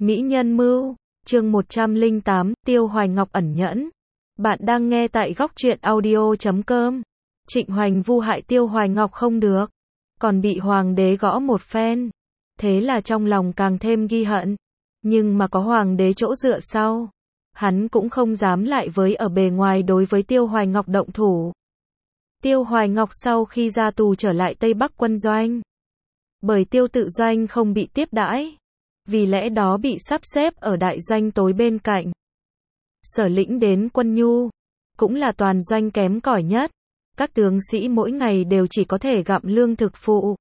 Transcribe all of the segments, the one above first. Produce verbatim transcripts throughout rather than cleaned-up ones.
Mỹ nhân mưu, chương một trăm lẻ tám, Tiêu Hoài Ngọc ẩn nhẫn. Bạn đang nghe tại góc truyện audio chấm com. Trịnh Hoành vu hại Tiêu Hoài Ngọc không được, còn bị hoàng đế gõ một phen. Thế là trong lòng càng thêm ghi hận. Nhưng mà có hoàng đế chỗ dựa sau, hắn cũng không dám lại với ở bề ngoài đối với Tiêu Hoài Ngọc động thủ. Tiêu Hoài Ngọc sau khi ra tù trở lại Tây Bắc quân doanh. Bởi Tiêu tự doanh không bị tiếp đãi, vì lẽ đó bị sắp xếp ở đại doanh tối bên cạnh. Sở lĩnh đến quân nhu, cũng là toàn doanh kém cỏi nhất. Các tướng sĩ mỗi ngày đều chỉ có thể gặm lương thực phụ,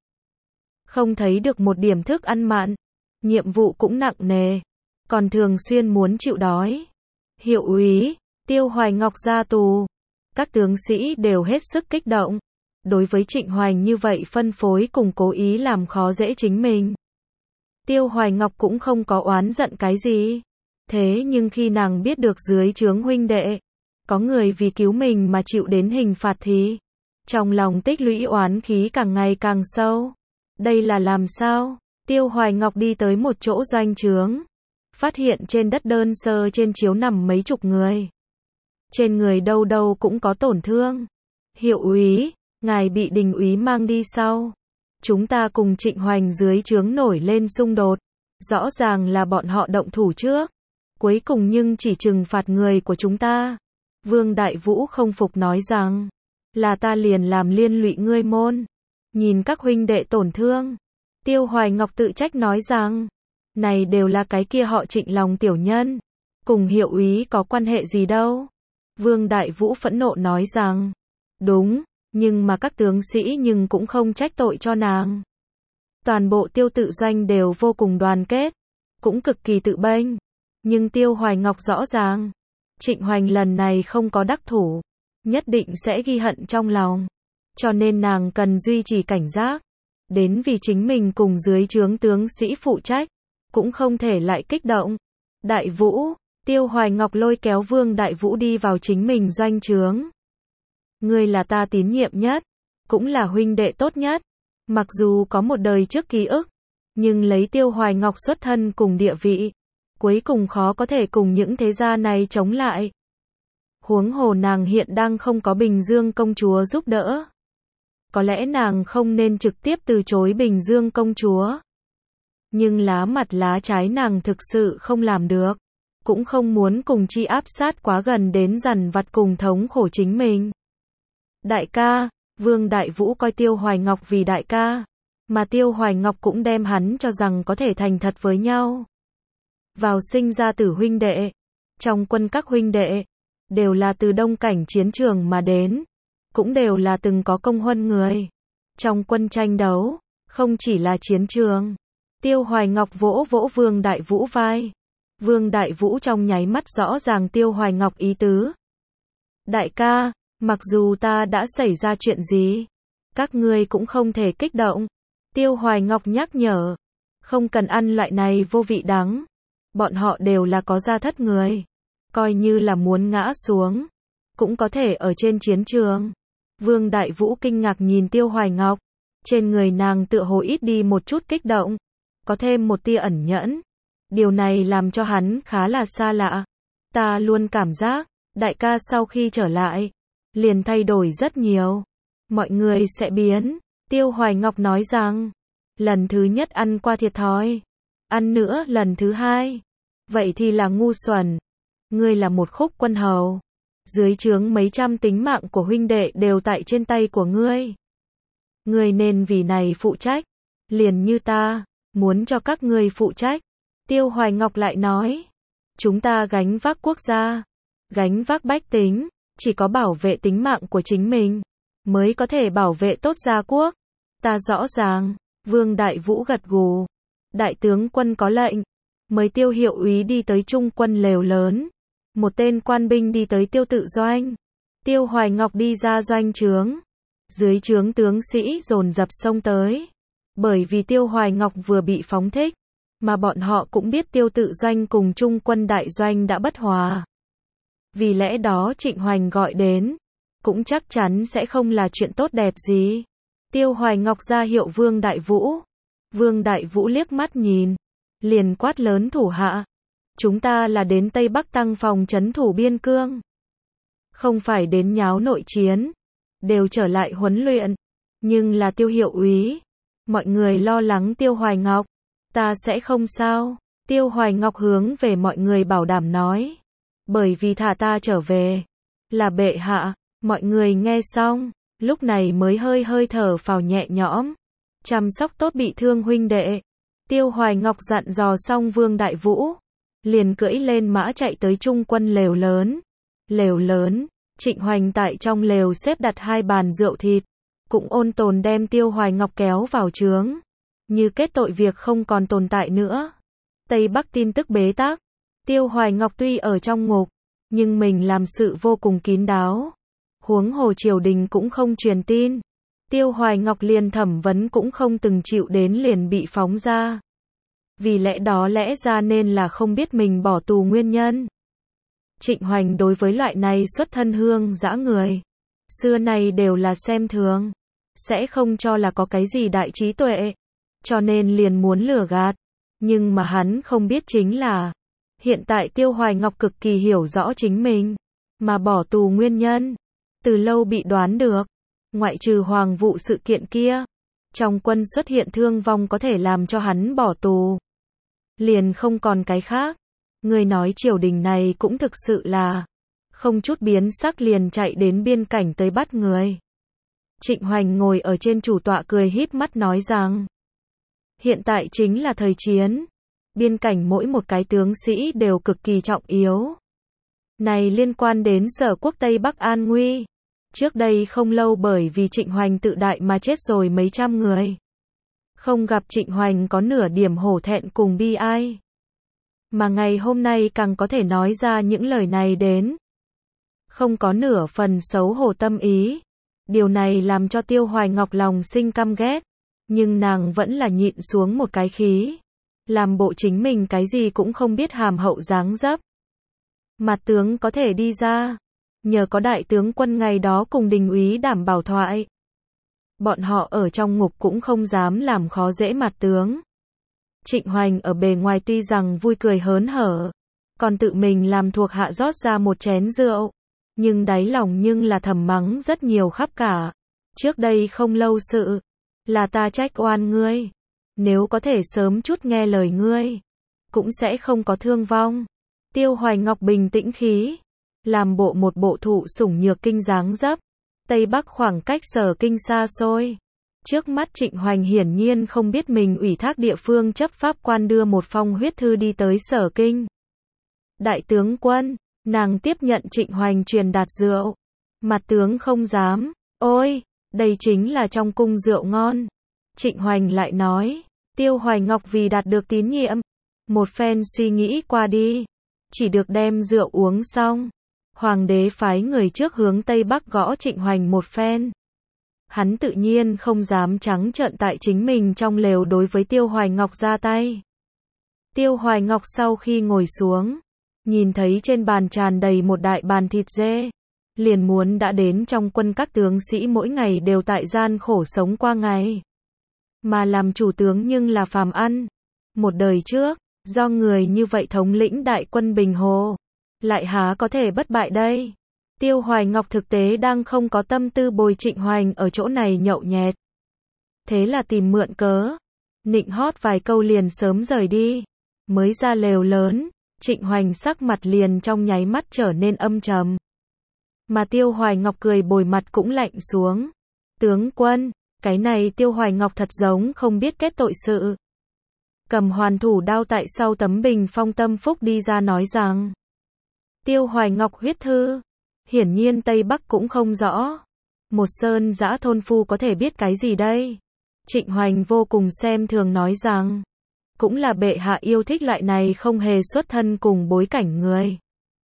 không thấy được một điểm thức ăn mặn. Nhiệm vụ cũng nặng nề, còn thường xuyên muốn chịu đói. Hiệu úy, Tiêu Hoài Ngọc ra tù, các tướng sĩ đều hết sức kích động. Đối với Trịnh Hoành như vậy phân phối cùng cố ý làm khó dễ chính mình, Tiêu Hoài Ngọc cũng không có oán giận cái gì. Thế nhưng khi nàng biết được dưới trướng huynh đệ có người vì cứu mình mà chịu đến hình phạt thì trong lòng tích lũy oán khí càng ngày càng sâu. Đây là làm sao? Tiêu Hoài Ngọc đi tới một chỗ doanh trướng, phát hiện trên đất đơn sơ trên chiếu nằm mấy chục người. Trên người đâu đâu cũng có tổn thương. Hiệu úy, ngài bị đình úy mang đi sau. Chúng ta cùng Trịnh Hoành dưới trướng nổi lên xung đột. Rõ ràng là bọn họ động thủ trước, cuối cùng nhưng chỉ trừng phạt người của chúng ta. Vương Đại Vũ không phục nói rằng, là ta liền làm liên lụy ngươi môn. Nhìn các huynh đệ tổn thương, Tiêu Hoài Ngọc tự trách nói rằng, này đều là cái kia họ Trịnh lòng tiểu nhân, cùng hiệu úy có quan hệ gì đâu. Vương Đại Vũ phẫn nộ nói rằng, đúng, nhưng mà các tướng sĩ nhưng cũng không trách tội cho nàng. Toàn bộ Tiêu tự doanh đều vô cùng đoàn kết, cũng cực kỳ tự bênh. Nhưng Tiêu Hoài Ngọc rõ ràng, Trịnh Hoành lần này không có đắc thủ, nhất định sẽ ghi hận trong lòng. Cho nên nàng cần duy trì cảnh giác. Đến vì chính mình cùng dưới trướng tướng sĩ phụ trách, cũng không thể lại kích động. Đại Vũ, Tiêu Hoài Ngọc lôi kéo Vương Đại Vũ đi vào chính mình doanh trướng. Ngươi là ta tín nhiệm nhất, cũng là huynh đệ tốt nhất. Mặc dù có một đời trước ký ức, nhưng lấy Tiêu Hoài Ngọc xuất thân cùng địa vị, cuối cùng khó có thể cùng những thế gia này chống lại. Huống hồ nàng hiện đang không có Bình Dương công chúa giúp đỡ. Có lẽ nàng không nên trực tiếp từ chối Bình Dương công chúa. Nhưng lá mặt lá trái nàng thực sự không làm được. Cũng không muốn cùng chi áp sát quá gần đến dằn vặt cùng thống khổ chính mình. Đại ca, Vương Đại Vũ coi Tiêu Hoài Ngọc vì đại ca, mà Tiêu Hoài Ngọc cũng đem hắn cho rằng có thể thành thật với nhau. Vào sinh ra tử huynh đệ, trong quân các huynh đệ, đều là từ đông cảnh chiến trường mà đến, cũng đều là từng có công huân người. Trong quân tranh đấu, không chỉ là chiến trường. Tiêu Hoài Ngọc vỗ vỗ Vương Đại Vũ vai. Vương Đại Vũ trong nháy mắt rõ ràng Tiêu Hoài Ngọc ý tứ. Đại ca, mặc dù ta đã xảy ra chuyện gì, các ngươi cũng không thể kích động. Tiêu Hoài Ngọc nhắc nhở, không cần ăn loại này vô vị đắng. Bọn họ đều là có gia thất người, coi như là muốn ngã xuống, cũng có thể ở trên chiến trường. Vương Đại Vũ kinh ngạc nhìn Tiêu Hoài Ngọc, trên người nàng tựa hồ ít đi một chút kích động, có thêm một tia ẩn nhẫn. Điều này làm cho hắn khá là xa lạ. Ta luôn cảm giác, đại ca sau khi trở lại, liền thay đổi rất nhiều. Mọi người sẽ biến. Tiêu Hoài Ngọc nói rằng, lần thứ nhất ăn qua thiệt thòi, ăn nữa lần thứ hai, vậy thì là ngu xuẩn. Ngươi là một khúc quân hầu, dưới trướng mấy trăm tính mạng của huynh đệ đều tại trên tay của ngươi. Ngươi nên vì này phụ trách, liền như ta, muốn cho các ngươi phụ trách. Tiêu Hoài Ngọc lại nói, chúng ta gánh vác quốc gia, gánh vác bách tính, chỉ có bảo vệ tính mạng của chính mình, mới có thể bảo vệ tốt gia quốc. Ta rõ ràng. Vương Đại Vũ gật gù. Đại tướng quân có lệnh, mời Tiêu hiệu úy đi tới trung quân lều lớn. Một tên quan binh đi tới Tiêu tự doanh. Tiêu Hoài Ngọc đi ra doanh trướng. Dưới trướng tướng sĩ dồn dập xông tới. Bởi vì Tiêu Hoài Ngọc vừa bị phóng thích, mà bọn họ cũng biết Tiêu tự doanh cùng trung quân đại doanh đã bất hòa. Vì lẽ đó Trịnh Hoành gọi đến, cũng chắc chắn sẽ không là chuyện tốt đẹp gì. Tiêu Hoài Ngọc ra hiệu Vương Đại Vũ. Vương Đại Vũ liếc mắt nhìn, liền quát lớn thủ hạ. Chúng ta là đến Tây Bắc tăng phòng trấn thủ biên cương. Không phải đến nháo nội chiến. Đều trở lại huấn luyện. Nhưng là Tiêu hiệu úy. Mọi người lo lắng Tiêu Hoài Ngọc. Ta sẽ không sao. Tiêu Hoài Ngọc hướng về mọi người bảo đảm nói. Bởi vì thả ta trở về. Là bệ hạ. Mọi người nghe xong. Lúc này mới hơi hơi thở phào nhẹ nhõm. Chăm sóc tốt bị thương huynh đệ. Tiêu Hoài Ngọc dặn dò xong Vương Đại Vũ. Liền cưỡi lên mã chạy tới trung quân lều lớn. Lều lớn. Trịnh Hoành tại trong lều xếp đặt hai bàn rượu thịt. Cũng ôn tồn đem Tiêu Hoài Ngọc kéo vào trướng. Như kết tội việc không còn tồn tại nữa. Tây Bắc tin tức bế tắc. Tiêu Hoài Ngọc tuy ở trong ngục. Nhưng mình làm sự vô cùng kín đáo. Huống hồ triều đình cũng không truyền tin. Tiêu Hoài Ngọc liền thẩm vấn cũng không từng chịu đến liền bị phóng ra. Vì lẽ đó lẽ ra nên là không biết mình bỏ tù nguyên nhân. Trịnh Hoành đối với loại này xuất thân hương dã người. Xưa nay đều là xem thường. Sẽ không cho là có cái gì đại trí tuệ. Cho nên liền muốn lừa gạt. Nhưng mà hắn không biết chính là. Hiện tại Tiêu Hoài Ngọc cực kỳ hiểu rõ chính mình. Mà bỏ tù nguyên nhân. Từ lâu bị đoán được. Ngoại trừ Hoàng vụ sự kiện kia. Trong quân xuất hiện thương vong có thể làm cho hắn bỏ tù. Liền không còn cái khác. Người nói triều đình này cũng thực sự là. Không chút biến sắc liền chạy đến biên cảnh tới bắt người. Trịnh Hoành ngồi ở trên chủ tọa cười híp mắt nói rằng. Hiện tại chính là thời chiến. Biên cảnh mỗi một cái tướng sĩ đều cực kỳ trọng yếu. Này liên quan đến sở quốc Tây Bắc an nguy. Trước đây không lâu bởi vì Trịnh Hoành tự đại mà chết rồi mấy trăm người. Không gặp Trịnh Hoành có nửa điểm hổ thẹn cùng bi ai. Mà ngày hôm nay càng có thể nói ra những lời này đến. Không có nửa phần xấu hổ tâm ý. Điều này làm cho Tiêu Hoài Ngọc lòng sinh căm ghét. Nhưng nàng vẫn là nhịn xuống một cái khí. Làm bộ chính mình cái gì cũng không biết hàm hậu dáng dấp. Mặt tướng có thể đi ra. Nhờ có đại tướng quân ngày đó cùng đình úy đảm bảo thoại. Bọn họ ở trong ngục cũng không dám làm khó dễ mặt tướng. Trịnh Hoành ở bề ngoài tuy rằng vui cười hớn hở. Còn tự mình làm thuộc hạ rót ra một chén rượu. Nhưng đáy lòng nhưng là thầm mắng rất nhiều khắp cả. Trước đây không lâu sự. Là ta trách oan ngươi. Nếu có thể sớm chút nghe lời ngươi. Cũng sẽ không có thương vong. Tiêu Hoài Ngọc bình tĩnh khí. Làm bộ một bộ thụ sủng nhược kinh dáng dấp. Tây Bắc khoảng cách sở kinh xa xôi. Trước mắt Trịnh Hoành hiển nhiên không biết mình ủy thác địa phương chấp pháp quan đưa một phong huyết thư đi tới sở kinh. Đại tướng quân, nàng tiếp nhận Trịnh Hoành truyền đạt rượu. Mặt tướng không dám. Ôi, đây chính là trong cung rượu ngon. Trịnh Hoành lại nói. Tiêu Hoài Ngọc vì đạt được tín nhiệm. Một phen suy nghĩ qua đi. Chỉ được đem rượu uống xong. Hoàng đế phái người trước hướng Tây Bắc gõ Trịnh Hoành một phen. Hắn tự nhiên không dám trắng trợn tại chính mình trong lều đối với Tiêu Hoài Ngọc ra tay. Tiêu Hoài Ngọc sau khi ngồi xuống, nhìn thấy trên bàn tràn đầy một đại bàn thịt dê, liền muốn đã đến trong quân các tướng sĩ mỗi ngày đều tại gian khổ sống qua ngày. Mà làm chủ tướng nhưng là phàm ăn. Một đời trước, do người như vậy thống lĩnh đại quân Bình Hồ. Lại há có thể bất bại đây. Tiêu Hoài Ngọc thực tế đang không có tâm tư bồi Trịnh Hoành ở chỗ này nhậu nhẹt. Thế là tìm mượn cớ. Nịnh hót vài câu liền sớm rời đi. Mới ra lều lớn, Trịnh Hoành sắc mặt liền trong nháy mắt trở nên âm trầm. Mà Tiêu Hoài Ngọc cười bồi mặt cũng lạnh xuống. Tướng quân, cái này Tiêu Hoài Ngọc thật giống không biết kết tội sự. Cầm hoàn thủ đao tại sau tấm bình phong tâm phúc đi ra nói rằng. Tiêu Hoài Ngọc huyết thư. Hiển nhiên Tây Bắc cũng không rõ. Một sơn dã thôn phu có thể biết cái gì đây? Trịnh Hoành vô cùng xem thường nói rằng. Cũng là bệ hạ yêu thích loại này không hề xuất thân cùng bối cảnh người.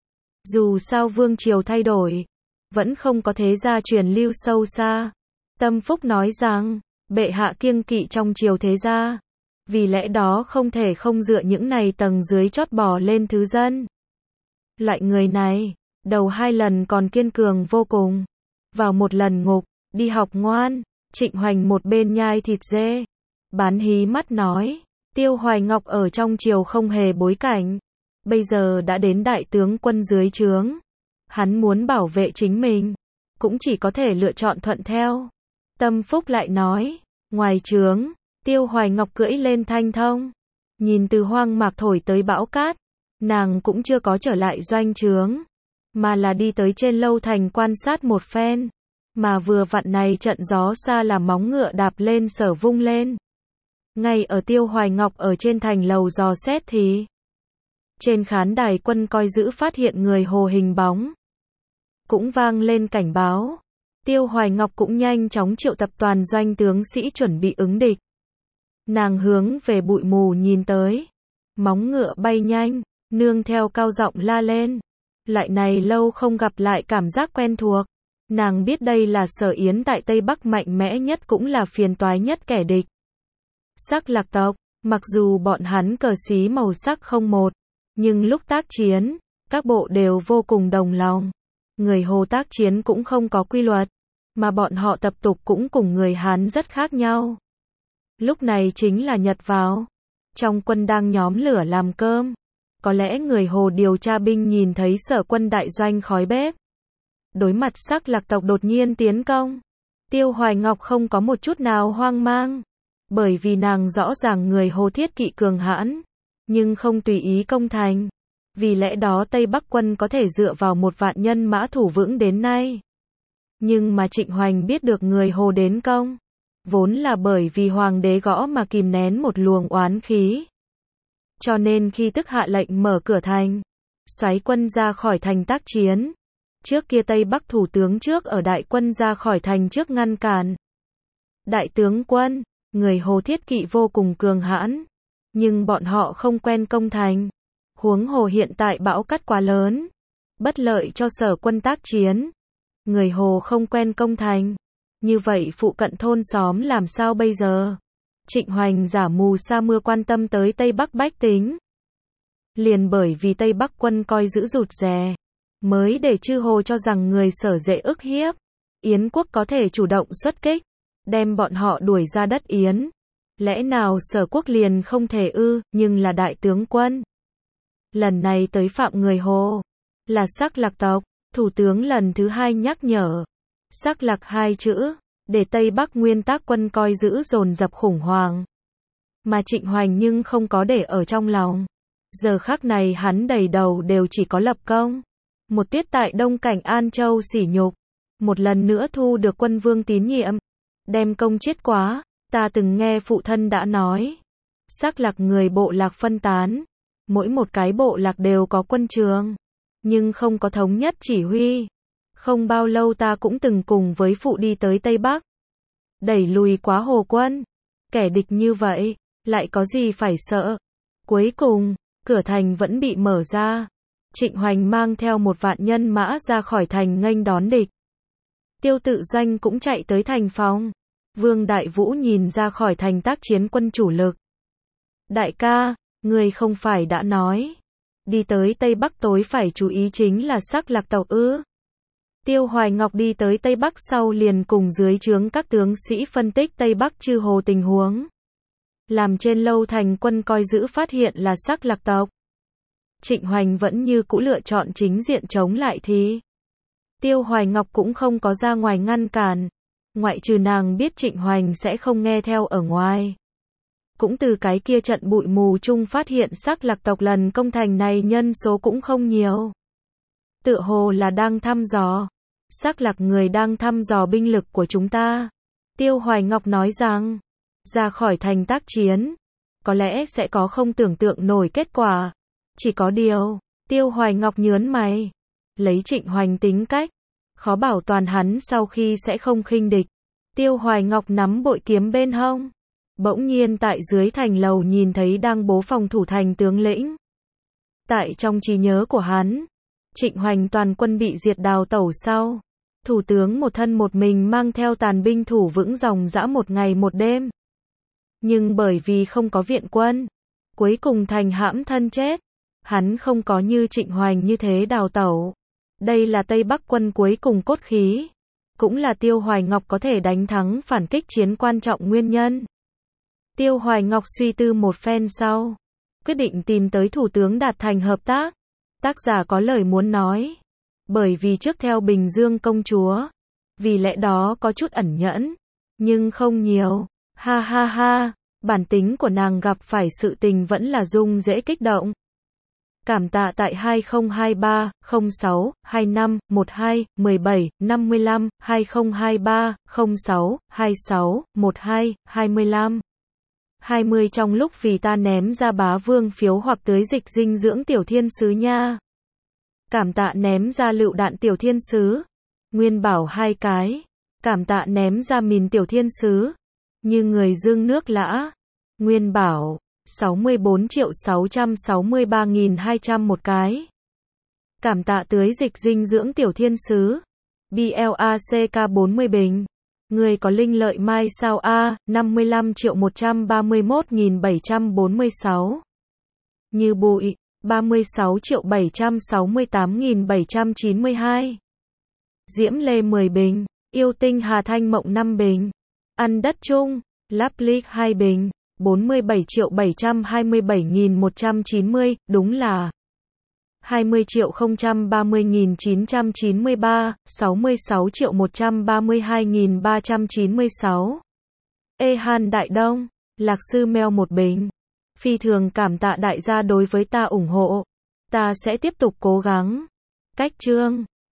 Dù sao vương triều thay đổi. Vẫn không có thế gia truyền lưu sâu xa. Tâm Phúc nói rằng. Bệ hạ kiêng kỵ trong triều thế gia. Vì lẽ đó không thể không dựa những này tầng dưới chót bò lên thứ dân. Loại người này. Đầu hai lần còn kiên cường vô cùng. Vào một lần ngục. Đi học ngoan. Trịnh Hoành một bên nhai thịt dê. Bán hí mắt nói. Tiêu Hoài Ngọc ở trong triều không hề bối cảnh, bây giờ đã đến đại tướng quân dưới trướng. Hắn muốn bảo vệ chính mình, cũng chỉ có thể lựa chọn thuận theo. Tâm Phúc lại nói, ngoài trướng, Tiêu Hoài Ngọc cưỡi lên thanh thông, nhìn từ hoang mạc thổi tới bão cát, nàng cũng chưa có trở lại doanh trướng, mà là đi tới trên lâu thành quan sát một phen, mà vừa vặn này trận gió xa là móng ngựa đạp lên sở vung lên. Ngay ở Tiêu Hoài Ngọc ở trên thành lầu dò xét thì trên khán đài quân coi giữ phát hiện người Hồ hình bóng, cũng vang lên cảnh báo. Tiêu Hoài Ngọc cũng nhanh chóng triệu tập toàn doanh tướng sĩ chuẩn bị ứng địch. Nàng hướng về bụi mù nhìn tới, móng ngựa bay nhanh, nương theo cao giọng la lên. Loại này lâu không gặp lại cảm giác quen thuộc. Nàng biết đây là Sở Yến tại Tây Bắc mạnh mẽ nhất cũng là phiền toái nhất kẻ địch. Sắc Lạc tộc, mặc dù bọn hắn cờ xí màu sắc không một, nhưng lúc tác chiến, các bộ đều vô cùng đồng lòng. Người Hồ tác chiến cũng không có quy luật, mà bọn họ tập tục cũng cùng người Hán rất khác nhau. Lúc này chính là nhật vào, trong quân đang nhóm lửa làm cơm. Có lẽ người Hồ điều tra binh nhìn thấy Sở quân đại doanh khói bếp. Đối mặt Sắc Lạc tộc đột nhiên tiến công, Tiêu Hoài Ngọc không có một chút nào hoang mang, bởi vì nàng rõ ràng người Hồ thiết kỵ cường hãn, nhưng không tùy ý công thành. Vì lẽ đó Tây Bắc quân có thể dựa vào một vạn nhân mã thủ vững đến nay. Nhưng mà Trịnh Hoành biết được người Hồ đến công, vốn là bởi vì hoàng đế gõ mà kìm nén một luồng oán khí. Cho nên khi tức hạ lệnh mở cửa thành, xoáy quân ra khỏi thành tác chiến. Trước kia Tây Bắc thủ tướng trước ở đại quân ra khỏi thành trước ngăn cản. Đại tướng quân, người Hồ thiết kỵ vô cùng cường hãn, nhưng bọn họ không quen công thành. Huống hồ hiện tại bão cát quá lớn, bất lợi cho Sở quân tác chiến. Người Hồ không quen công thành, như vậy phụ cận thôn xóm làm sao bây giờ? Trịnh Hoành giả mù sa mưa quan tâm tới Tây Bắc bách tính. Liền bởi vì Tây Bắc quân coi giữ rụt rè, mới để chư Hồ cho rằng người Sở dễ ức hiếp. Yến quốc có thể chủ động xuất kích, đem bọn họ đuổi ra đất Yến. Lẽ nào Sở quốc liền không thể ư, nhưng là đại tướng quân. Lần này tới phạm người Hồ, là Sắc Lạc tộc, thủ tướng lần thứ hai nhắc nhở. Sắc Lạc hai chữ, để Tây Bắc nguyên tác quân coi giữ dồn dập khủng hoảng. Mà Trịnh Hoành nhưng không có để ở trong lòng. Giờ khắc này hắn đầy đầu đều chỉ có lập công. Một tiết tại Đông Cảnh An Châu sỉ nhục, một lần nữa thu được quân vương tín nhiệm. Đem công chết quá, ta từng nghe phụ thân đã nói. Sắc Lạc người bộ lạc phân tán, mỗi một cái bộ lạc đều có quân trường, nhưng không có thống nhất chỉ huy. Không bao lâu ta cũng từng cùng với phụ đi tới Tây Bắc, đẩy lùi quá Hồ quân. Kẻ địch như vậy, lại có gì phải sợ. Cuối cùng, cửa thành vẫn bị mở ra. Trịnh Hoành mang theo một vạn nhân mã ra khỏi thành nghênh đón địch. Tiêu Tự Doanh cũng chạy tới thành phòng. Vương Đại Vũ nhìn ra khỏi thành tác chiến quân chủ lực. Đại ca, người không phải đã nói, đi tới Tây Bắc tối phải chú ý chính là Sắc Lạc tộc ư? Tiêu Hoài Ngọc đi tới Tây Bắc sau liền cùng dưới trướng các tướng sĩ phân tích Tây Bắc chư Hồ tình huống. Làm trên lâu thành quân coi giữ phát hiện là Sắc Lạc tộc. Trịnh Hoành vẫn như cũ lựa chọn chính diện chống lại thì Tiêu Hoài Ngọc cũng không có ra ngoài ngăn cản, ngoại trừ nàng biết Trịnh Hoành sẽ không nghe theo ở ngoài. Cũng từ cái kia trận bụi mù chung phát hiện Sắc Lạc tộc lần công thành này nhân số cũng không nhiều. Tựa hồ là đang thăm dò. Sắc Lạc người đang thăm dò binh lực của chúng ta. Tiêu Hoài Ngọc nói rằng, ra khỏi thành tác chiến, có lẽ sẽ có không tưởng tượng nổi kết quả. Chỉ có điều, Tiêu Hoài Ngọc nhớn mày, lấy Trịnh Hoành tính cách, khó bảo toàn hắn sau khi sẽ không khinh địch. Tiêu Hoài Ngọc nắm bội kiếm bên hông, bỗng nhiên tại dưới thành lầu nhìn thấy đang bố phòng thủ thành tướng lĩnh. Tại trong trí nhớ của hắn, Trịnh Hoành toàn quân bị diệt đào tẩu sau, thủ tướng một thân một mình mang theo tàn binh thủ vững dòng dã một ngày một đêm. Nhưng bởi vì không có viện quân, cuối cùng thành hãm thân chết. Hắn không có như Trịnh Hoành như thế đào tẩu. Đây là Tây Bắc quân cuối cùng cốt khí, cũng là Tiêu Hoài Ngọc có thể đánh thắng phản kích chiến quan trọng nguyên nhân. Tiêu Hoài Ngọc suy tư một phen sau, quyết định tìm tới Thủ tướng đạt thành hợp tác. Tác giả có lời muốn nói. Bởi vì trước theo Bình Dương công chúa, vì lẽ đó có chút ẩn nhẫn, nhưng không nhiều. Ha ha ha, bản tính của nàng gặp phải sự tình vẫn là dung dễ kích động. Cảm tạ tại hai không hai ba, không sáu, hai năm, mười hai, mười bảy, năm mươi lăm, hai không hai ba, không sáu, hai sáu, mười hai, hai mươi lăm. hai mươi trong lúc vì ta ném ra bá vương phiếu hoặc tưới dịch dinh dưỡng tiểu thiên sứ nha. Cảm tạ ném ra lựu đạn tiểu thiên sứ. Nguyên Bảo hai cái. Cảm tạ ném ra mìn tiểu thiên sứ. Như người dương nước lã. Nguyên Bảo sáu mươi bốn triệu sáu trăm sáu mươi ba nghìn hai trăm một cái. Cảm tạ tưới dịch dinh dưỡng tiểu thiên sứ. bê lờ a xê ca bốn mươi bình. Người có linh lợi mai sao a, năm mươi lăm triệu một trăm ba mươi mốt nghìn bảy trăm bốn mươi sáu. Như bụi, ba mươi sáu triệu bảy trăm sáu mươi tám nghìn bảy trăm chín mươi hai. Diễm Lê mười bình. Yêu tinh Hà Thanh Mộng năm bình. Ăn đất chung, Lắp Lick hai bình. bốn mươi bảy triệu bảy trăm hai mươi bảy nghìn một trăm chín mươi, đúng là hai mươi triệu không trăm ba mươi nghìn chín trăm chín mươi ba, sáu mươi sáu triệu một trăm ba mươi hai nghìn ba trăm chín mươi sáu. Ê Han Đại Đông, Lạc Sư Mèo một bình. Phi thường cảm tạ đại gia đối với ta ủng hộ. Ta sẽ tiếp tục cố gắng. Cách chương